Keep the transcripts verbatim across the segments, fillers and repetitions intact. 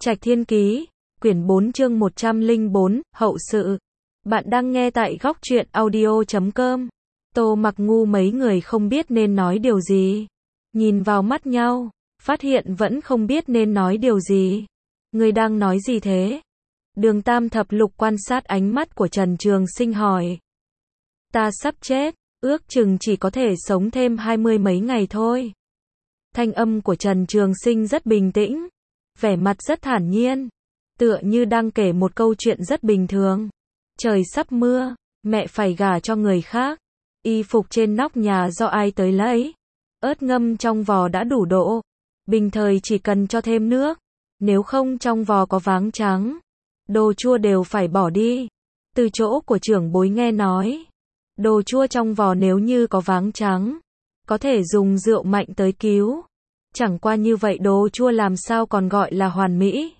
Trạch Thiên Ký, quyển bốn chương một trăm lẻ bốn, hậu sự. Bạn đang nghe tại góc truyện audio chấm com. Tô Mặc Ngu mấy người không biết nên nói điều gì. Nhìn vào mắt nhau, phát hiện vẫn không biết nên nói điều gì. Người đang nói gì thế? Đường Tam Thập Lục quan sát ánh mắt của Trần Trường Sinh hỏi. Ta sắp chết, ước chừng chỉ có thể sống thêm hai mươi mấy ngày thôi. Thanh âm của Trần Trường Sinh rất bình tĩnh, vẻ mặt rất thản nhiên, tựa như đang kể một câu chuyện rất bình thường. Trời sắp mưa, mẹ phải gả cho người khác, y phục trên nóc nhà do ai tới lấy, ớt ngâm trong vò đã đủ độ, bình thời chỉ cần cho thêm nước, nếu không trong vò có váng trắng, đồ chua đều phải bỏ đi. Từ chỗ của trưởng bối nghe nói, đồ chua trong vò nếu như có váng trắng, có thể dùng rượu mạnh tới cứu. Chẳng qua như vậy đồ chua làm sao còn gọi là hoàn mỹ.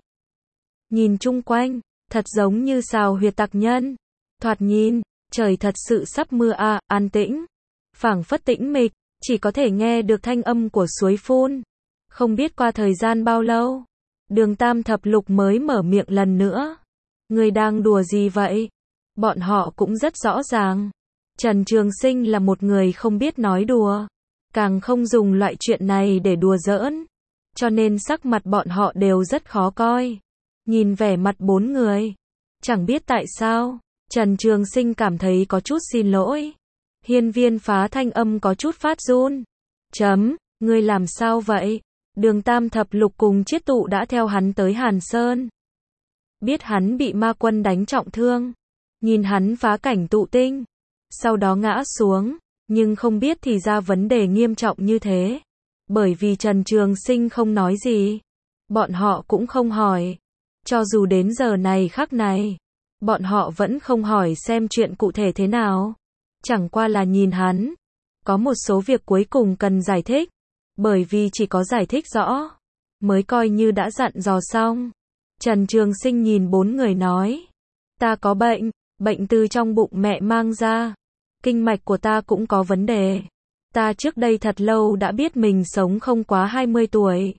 Nhìn chung quanh, thật giống như xào huyệt tặc nhân. Thoạt nhìn, trời thật sự sắp mưa à, an tĩnh. Phảng phất tĩnh mịch, chỉ có thể nghe được thanh âm của suối phun. Không biết qua thời gian bao lâu, Đường Tam Thập Lục mới mở miệng lần nữa. Người đang đùa gì vậy? Bọn họ cũng rất rõ ràng. Trần Trường Sinh là một người không biết nói đùa, càng không dùng loại chuyện này để đùa giỡn, cho nên sắc mặt bọn họ đều rất khó coi. Nhìn vẻ mặt bốn người, chẳng biết tại sao, Trần Trường Sinh cảm thấy có chút xin lỗi. Hiên Viên Phá thanh âm có chút phát run. Chấm, ngươi làm sao vậy? Đường Tam Thập Lục cùng Chiết Tụ đã theo hắn tới Hàn Sơn. Biết hắn bị ma quân đánh trọng thương, nhìn hắn phá cảnh tụ tinh, sau đó ngã xuống. Nhưng không biết thì ra vấn đề nghiêm trọng như thế. Bởi vì Trần Trường Sinh không nói gì, bọn họ cũng không hỏi. Cho dù đến giờ này khắc này, bọn họ vẫn không hỏi xem chuyện cụ thể thế nào. Chẳng qua là nhìn hắn, có một số việc cuối cùng cần giải thích. Bởi vì chỉ có giải thích rõ, mới coi như đã dặn dò xong. Trần Trường Sinh nhìn bốn người nói. Ta có bệnh, bệnh từ trong bụng mẹ mang ra. Kinh mạch của ta cũng có vấn đề. Ta trước đây thật lâu đã biết mình sống không quá hai mươi tuổi.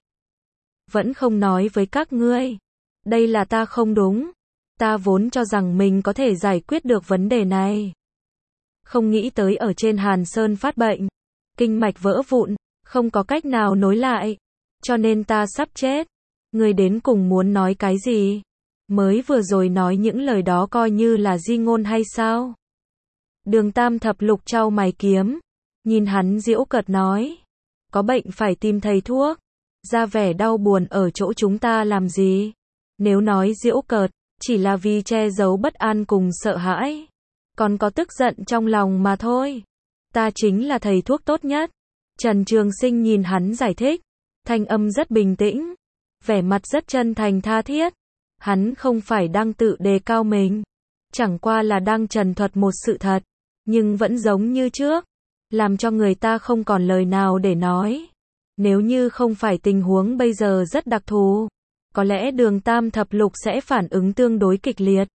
Vẫn không nói với các ngươi. Đây là ta không đúng. Ta vốn cho rằng mình có thể giải quyết được vấn đề này. Không nghĩ tới ở trên Hàn Sơn phát bệnh. Kinh mạch vỡ vụn, không có cách nào nối lại. Cho nên ta sắp chết. Ngươi đến cùng muốn nói cái gì? Mới vừa rồi nói những lời đó coi như là di ngôn hay sao? Đường Tam Thập Lục chau mày kiếm, nhìn hắn giễu cợt nói. Có bệnh phải tìm thầy thuốc, ra vẻ đau buồn ở chỗ chúng ta làm gì? Nếu nói giễu cợt, chỉ là vì che giấu bất an cùng sợ hãi, còn có tức giận trong lòng mà thôi. Ta chính là thầy thuốc tốt nhất. Trần Trường Sinh nhìn hắn giải thích, thanh âm rất bình tĩnh, vẻ mặt rất chân thành tha thiết. Hắn không phải đang tự đề cao mình, chẳng qua là đang trần thuật một sự thật. Nhưng vẫn giống như trước, làm cho người ta không còn lời nào để nói. Nếu như không phải tình huống bây giờ rất đặc thù, có lẽ Đường Tam Thập Lục sẽ phản ứng tương đối kịch liệt.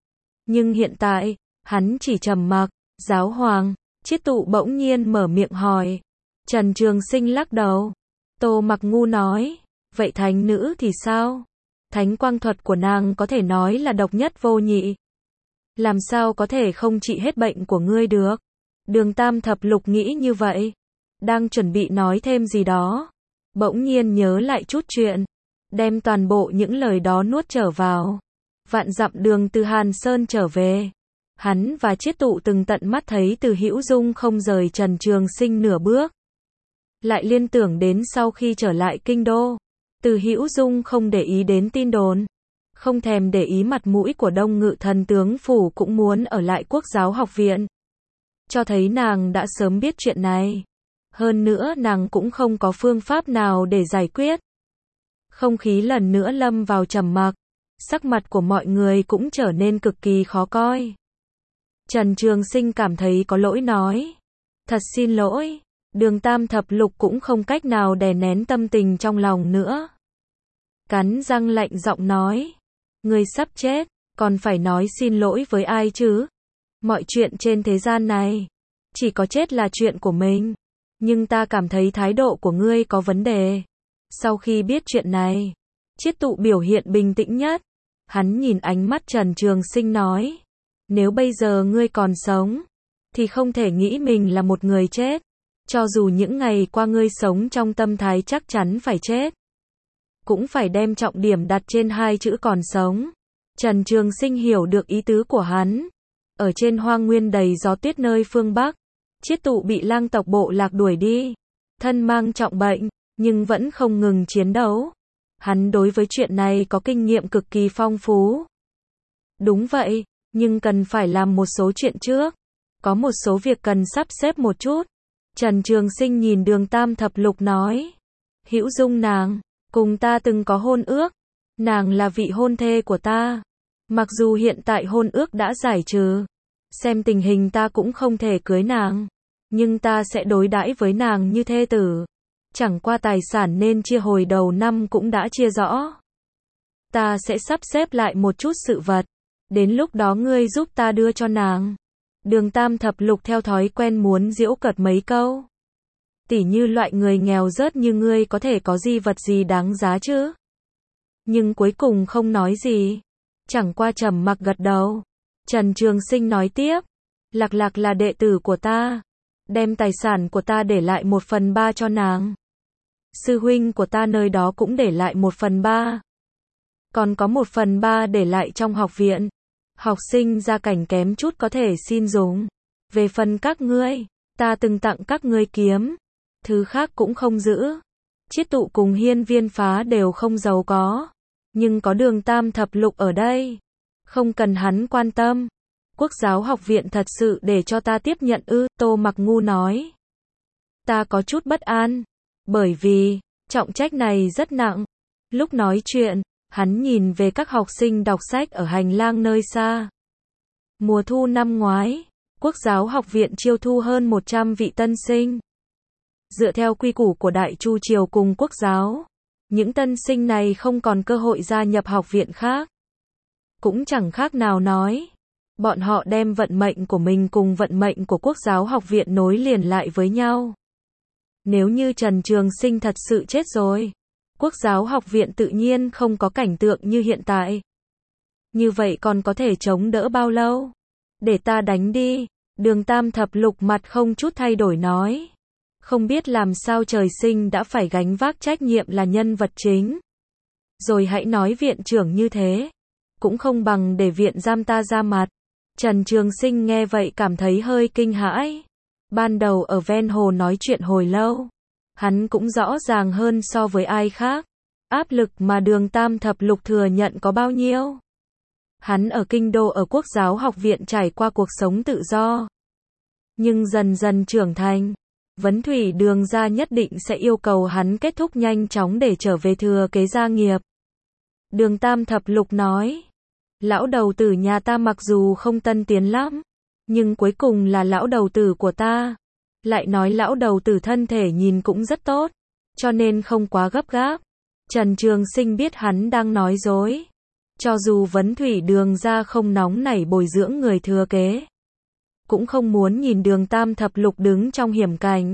Nhưng hiện tại, hắn chỉ trầm mặc. Giáo hoàng, Chiết Tụ bỗng nhiên mở miệng hỏi. Trần Trường Sinh lắc đầu. Tô Mặc Ngu nói, vậy thánh nữ thì sao? Thánh quang thuật của nàng có thể nói là độc nhất vô nhị. Làm sao có thể không trị hết bệnh của ngươi được? Đường Tam Thập Lục nghĩ như vậy, đang chuẩn bị nói thêm gì đó, bỗng nhiên nhớ lại chút chuyện, đem toàn bộ những lời đó nuốt trở vào. Vạn dặm đường từ Hàn Sơn trở về, hắn và Chiết Tụ từng tận mắt thấy Từ Hữu Dung không rời Trần Trường Sinh nửa bước. Lại liên tưởng đến sau khi trở lại kinh đô, Từ Hữu Dung không để ý đến tin đồn, không thèm để ý mặt mũi của Đông Ngự Thần tướng phủ, cũng muốn ở lại Quốc giáo học viện. Cho thấy nàng đã sớm biết chuyện này. Hơn nữa nàng cũng không có phương pháp nào để giải quyết. Không khí lần nữa lâm vào trầm mặc, sắc mặt của mọi người cũng trở nên cực kỳ khó coi. Trần Trường Sinh cảm thấy có lỗi nói. Thật xin lỗi. Đường Tam Thập Lục cũng không cách nào đè nén tâm tình trong lòng nữa. Cắn răng lạnh giọng nói. Ngươi sắp chết, còn phải nói xin lỗi với ai chứ? Mọi chuyện trên thế gian này, chỉ có chết là chuyện của mình. Nhưng ta cảm thấy thái độ của ngươi có vấn đề. Sau khi biết chuyện này, Chiết Tụ biểu hiện bình tĩnh nhất. Hắn nhìn ánh mắt Trần Trường Sinh nói. Nếu bây giờ ngươi còn sống, thì không thể nghĩ mình là một người chết. Cho dù những ngày qua ngươi sống trong tâm thái chắc chắn phải chết, cũng phải đem trọng điểm đặt trên hai chữ còn sống. Trần Trường Sinh hiểu được ý tứ của hắn. Ở trên hoang nguyên đầy gió tuyết nơi phương Bắc, Chiết Tụ bị lang tộc bộ lạc đuổi đi, thân mang trọng bệnh, nhưng vẫn không ngừng chiến đấu. Hắn đối với chuyện này có kinh nghiệm cực kỳ phong phú. Đúng vậy, nhưng cần phải làm một số chuyện trước. Có một số việc cần sắp xếp một chút. Trần Trường Sinh nhìn Đường Tam Thập Lục nói. Hữu Dung nàng, cùng ta từng có hôn ước. Nàng là vị hôn thê của ta. Mặc dù hiện tại hôn ước đã giải trừ, xem tình hình ta cũng không thể cưới nàng, nhưng ta sẽ đối đãi với nàng như thê tử. Chẳng qua tài sản nên chia hồi đầu năm cũng đã chia rõ. Ta sẽ sắp xếp lại một chút sự vật. Đến lúc đó ngươi giúp ta đưa cho nàng. Đường Tam Thập Lục theo thói quen muốn giễu cợt mấy câu. Tỉ như loại người nghèo rớt như ngươi có thể có gì vật gì đáng giá chứ? Nhưng cuối cùng không nói gì. Chẳng qua trầm mặc gật đầu. Trần Trường Sinh nói tiếp. Lạc Lạc là đệ tử của ta. Đem tài sản của ta để lại một phần ba cho nàng. Sư huynh của ta nơi đó cũng để lại một phần ba. Còn có một phần ba để lại trong học viện. Học sinh gia cảnh kém chút có thể xin dùng. Về phần các ngươi, ta từng tặng các ngươi kiếm. Thứ khác cũng không giữ. Chiết Tụ cùng Hiên Viên Phá đều không giàu có. Nhưng có Đường Tam Thập Lục ở đây. Không cần hắn quan tâm. Quốc giáo học viện thật sự để cho ta tiếp nhận ư? Tô Mặc Ngu nói. Ta có chút bất an. Bởi vì, trọng trách này rất nặng. Lúc nói chuyện, hắn nhìn về các học sinh đọc sách ở hành lang nơi xa. Mùa thu năm ngoái, Quốc giáo học viện chiêu thu hơn một trăm vị tân sinh. Dựa theo quy củ của Đại Chu Triều cùng Quốc giáo, những tân sinh này không còn cơ hội gia nhập học viện khác. Cũng chẳng khác nào nói, bọn họ đem vận mệnh của mình cùng vận mệnh của Quốc giáo học viện nối liền lại với nhau. Nếu như Trần Trường Sinh thật sự chết rồi, Quốc giáo học viện tự nhiên không có cảnh tượng như hiện tại. Như vậy còn có thể chống đỡ bao lâu? Để ta đánh đi. Đường Tam Thập Lục mặt không chút thay đổi nói. Không biết làm sao trời sinh đã phải gánh vác trách nhiệm là nhân vật chính. Rồi hãy nói viện trưởng như thế. Cũng không bằng để viện giam ta ra mặt. Trần Trường Sinh nghe vậy cảm thấy hơi kinh hãi. Ban đầu ở ven hồ nói chuyện hồi lâu, hắn cũng rõ ràng hơn so với ai khác. Áp lực mà Đường Tam Thập Lục thừa nhận có bao nhiêu. Hắn ở kinh đô ở Quốc giáo học viện trải qua cuộc sống tự do. Nhưng dần dần trưởng thành, Vấn Thủy Đường gia nhất định sẽ yêu cầu hắn kết thúc nhanh chóng để trở về thừa kế gia nghiệp. Đường Tam Thập Lục nói, lão đầu tử nhà ta mặc dù không tân tiến lắm, nhưng cuối cùng là lão đầu tử của ta. Lại nói lão đầu tử thân thể nhìn cũng rất tốt, cho nên không quá gấp gáp. Trần Trường Sinh biết hắn đang nói dối. Cho dù Vấn Thủy Đường gia không nóng nảy bồi dưỡng người thừa kế, cũng không muốn nhìn Đường Tam Thập Lục đứng trong hiểm cảnh.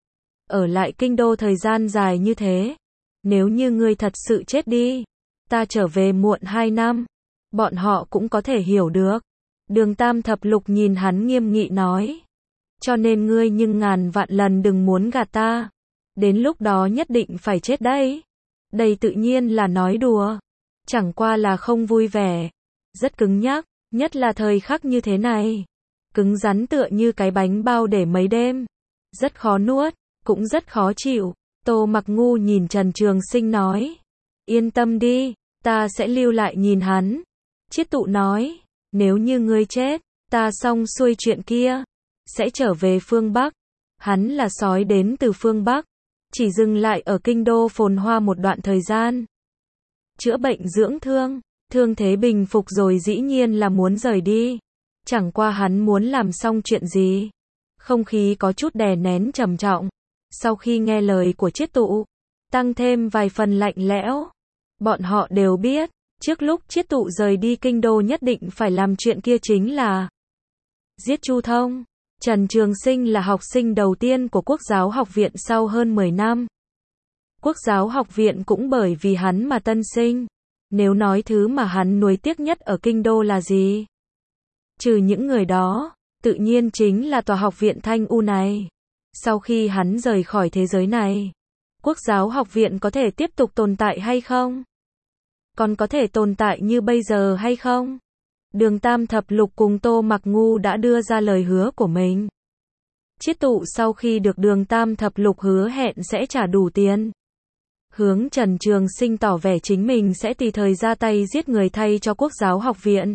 Ở lại kinh đô thời gian dài như thế, nếu như ngươi thật sự chết đi, ta trở về muộn hai năm, bọn họ cũng có thể hiểu được. Đường Tam Thập Lục nhìn hắn nghiêm nghị nói. Cho nên ngươi nhưng ngàn vạn lần đừng muốn gạt ta. Đến lúc đó nhất định phải chết đấy. Đây tự nhiên là nói đùa. Chẳng qua là không vui vẻ. Rất cứng nhắc, nhất là thời khắc như thế này. Cứng rắn tựa như cái bánh bao để mấy đêm. Rất khó nuốt, cũng rất khó chịu. Tô Mặc Ngu nhìn Trần Trường Sinh nói. Yên tâm đi, ta sẽ lưu lại nhìn hắn. Chiết Tụ nói, nếu như ngươi chết, ta xong xuôi chuyện kia, sẽ trở về phương Bắc. Hắn là sói đến từ phương Bắc, chỉ dừng lại ở kinh đô phồn hoa một đoạn thời gian. Chữa bệnh dưỡng thương, thương thế bình phục rồi dĩ nhiên là muốn rời đi. Chẳng qua hắn muốn làm xong chuyện gì. Không khí có chút đè nén trầm trọng. Sau khi nghe lời của Chiết Tụ, tăng thêm vài phần lạnh lẽo. Bọn họ đều biết, trước lúc Chiết Tụ rời đi kinh đô nhất định phải làm chuyện kia chính là giết Chu Thông. Trần Trường Sinh là học sinh đầu tiên của Quốc giáo học viện sau hơn mười năm. Quốc giáo học viện cũng bởi vì hắn mà tân sinh. Nếu nói thứ mà hắn nuối tiếc nhất ở kinh đô là gì? Trừ những người đó, tự nhiên chính là tòa học viện Thanh U này. Sau khi hắn rời khỏi thế giới này, Quốc giáo học viện có thể tiếp tục tồn tại hay không? Còn có thể tồn tại như bây giờ hay không? Đường Tam Thập Lục cùng Tô Mặc Ngu đã đưa ra lời hứa của mình. Chiết Tụ sau khi được Đường Tam Thập Lục hứa hẹn sẽ trả đủ tiền, hướng Trần Trường Sinh tỏ vẻ chính mình sẽ tùy thời ra tay giết người thay cho Quốc giáo học viện,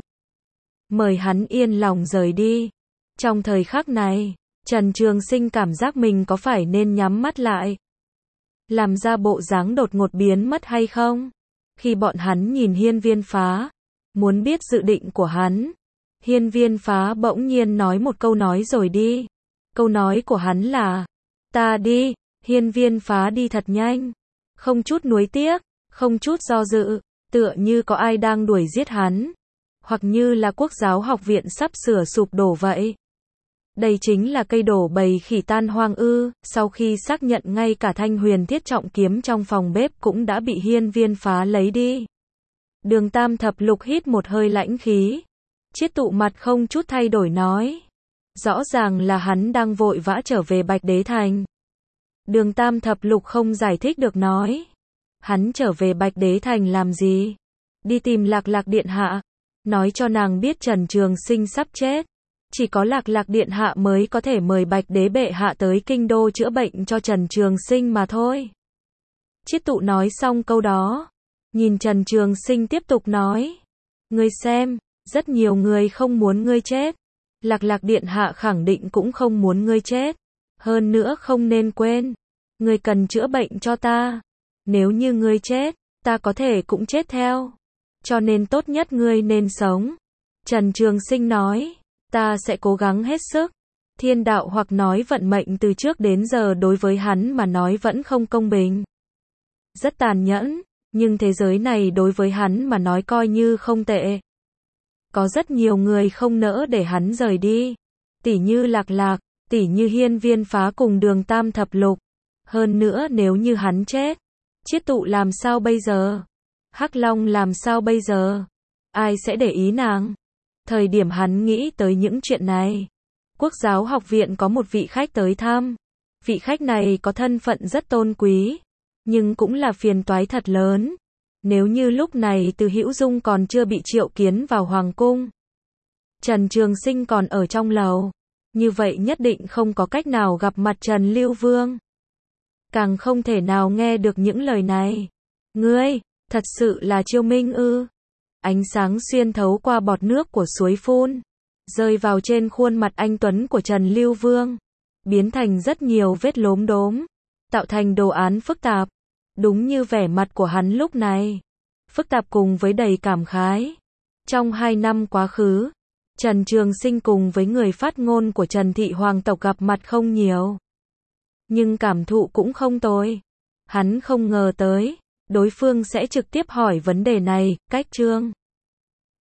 mời hắn yên lòng rời đi. Trong thời khắc này, Trần Trường Sinh cảm giác mình có phải nên nhắm mắt lại, làm ra bộ dáng đột ngột biến mất hay không? Khi bọn hắn nhìn Hiên Viên Phá, muốn biết dự định của hắn, Hiên Viên Phá bỗng nhiên nói một câu nói rồi đi. Câu nói của hắn là, ta đi. Hiên Viên Phá đi thật nhanh, không chút nuối tiếc, không chút do dự, tựa như có ai đang đuổi giết hắn, hoặc như là Quốc giáo học viện sắp sửa sụp đổ vậy. Đây chính là cây đổ bầy khỉ tan hoang ư? Sau khi xác nhận ngay cả thanh huyền thiết trọng kiếm trong phòng bếp cũng đã bị Hiên Viên Phá lấy đi, Đường Tam Thập Lục hít một hơi lãnh khí. Chiết Tụ mặt không chút thay đổi nói, rõ ràng là hắn đang vội vã trở về Bạch Đế Thành. Đường Tam Thập Lục không giải thích được nói, hắn trở về Bạch Đế Thành làm gì? Đi tìm Lạc Lạc điện hạ, nói cho nàng biết Trần Trường Sinh sắp chết. Chỉ có Lạc Lạc điện hạ mới có thể mời Bạch Đế bệ hạ tới kinh đô chữa bệnh cho Trần Trường Sinh mà thôi. Chiết Tụ nói xong câu đó, nhìn Trần Trường Sinh tiếp tục nói, ngươi xem, rất nhiều người không muốn ngươi chết. Lạc Lạc điện hạ khẳng định cũng không muốn ngươi chết. Hơn nữa không nên quên, ngươi cần chữa bệnh cho ta. Nếu như ngươi chết, ta có thể cũng chết theo. Cho nên tốt nhất ngươi nên sống. Trần Trường Sinh nói, ta sẽ cố gắng hết sức. Thiên đạo hoặc nói vận mệnh từ trước đến giờ đối với hắn mà nói vẫn không công bình, rất tàn nhẫn, nhưng thế giới này đối với hắn mà nói coi như không tệ. Có rất nhiều người không nỡ để hắn rời đi, tỉ như Lạc Lạc, tỉ như Hiên Viên Phá cùng Đường Tam Thập Lục. Hơn nữa nếu như hắn chết, Chiết Tụ làm sao bây giờ? Hắc Long làm sao bây giờ? Ai sẽ để ý nàng? Thời điểm hắn nghĩ tới những chuyện này, Quốc giáo học viện có một vị khách tới thăm. Vị khách này có thân phận rất tôn quý, nhưng cũng là phiền toái thật lớn. Nếu như lúc này Từ Hữu Dung còn chưa bị triệu kiến vào hoàng cung, Trần Trường Sinh còn ở trong lầu, như vậy nhất định không có cách nào gặp mặt Trần Lưu Vương, càng không thể nào nghe được những lời này. Ngươi, thật sự là Chiêu Minh ư? Ánh sáng xuyên thấu qua bọt nước của suối phun, rơi vào trên khuôn mặt anh tuấn của Trần Lưu Vương, biến thành rất nhiều vết lốm đốm, tạo thành đồ án phức tạp. Đúng như vẻ mặt của hắn lúc này, phức tạp cùng với đầy cảm khái. Trong hai năm quá khứ, Trần Trường Sinh cùng với người phát ngôn của Trần Thị Hoàng tộc gặp mặt không nhiều, nhưng cảm thụ cũng không tồi. Hắn không ngờ tới, đối phương sẽ trực tiếp hỏi vấn đề này. Cách chương